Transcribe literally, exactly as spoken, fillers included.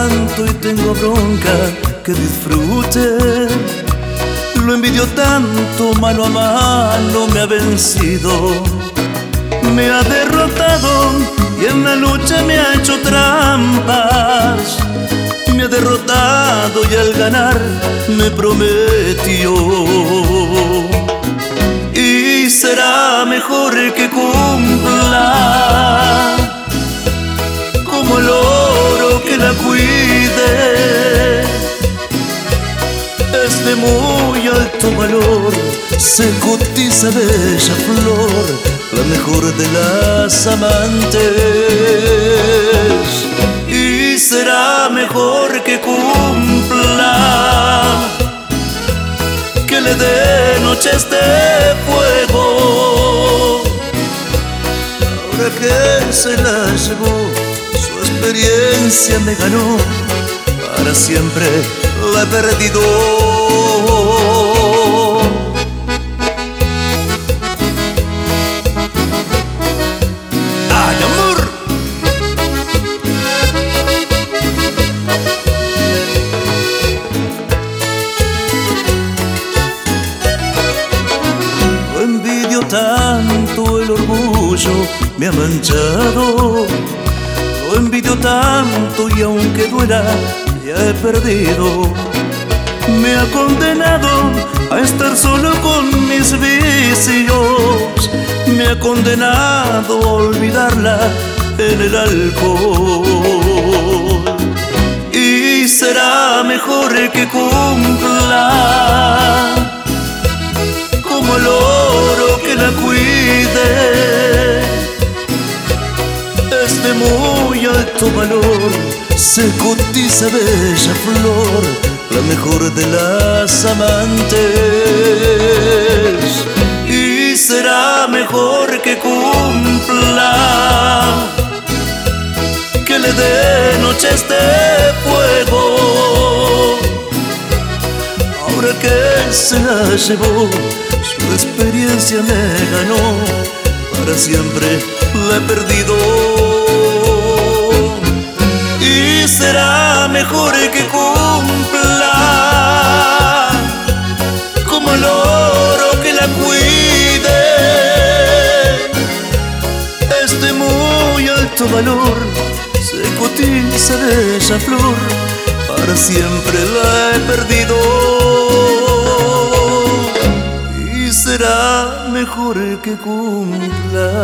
tanto y tengo bronca que disfrute. Lo envidio tanto, mano a mano me ha vencido. Me ha derrotado y en la lucha me ha hecho trampas. Me ha derrotado y al ganar me prometió. Y será mejor que cumpla, como el oro que la cuide. Es de muy alto valor, se cotiza bella flor, la mejor de las amantes. Y será mejor que cumpla, que le dé noches de fuego. Ahora que se la llevó, su experiencia me ganó, para siempre la he perdido. ¡Ay, amor! Lo envidio tanto, el orgullo me ha manchado. Lo envidio tanto y aunque duela, ya he perdido. Me ha condenado a estar solo con mis vicios. Me ha condenado a olvidarla en el alcohol. Y será mejor que cumpla, como el oro que la cuide. Es de muy alto valor, se cotiza bella flor, la mejor de las amantes. Y será mejor que cumpla, que le dé noches de fuego. Ahora que se la llevó, su experiencia me ganó, para siempre la he perdido. Y será mejor que cumpla, como el oro que la cuide. Es de muy alto valor, se cotiza bella flor, para siempre la he perdido. Y será mejor que cumpla.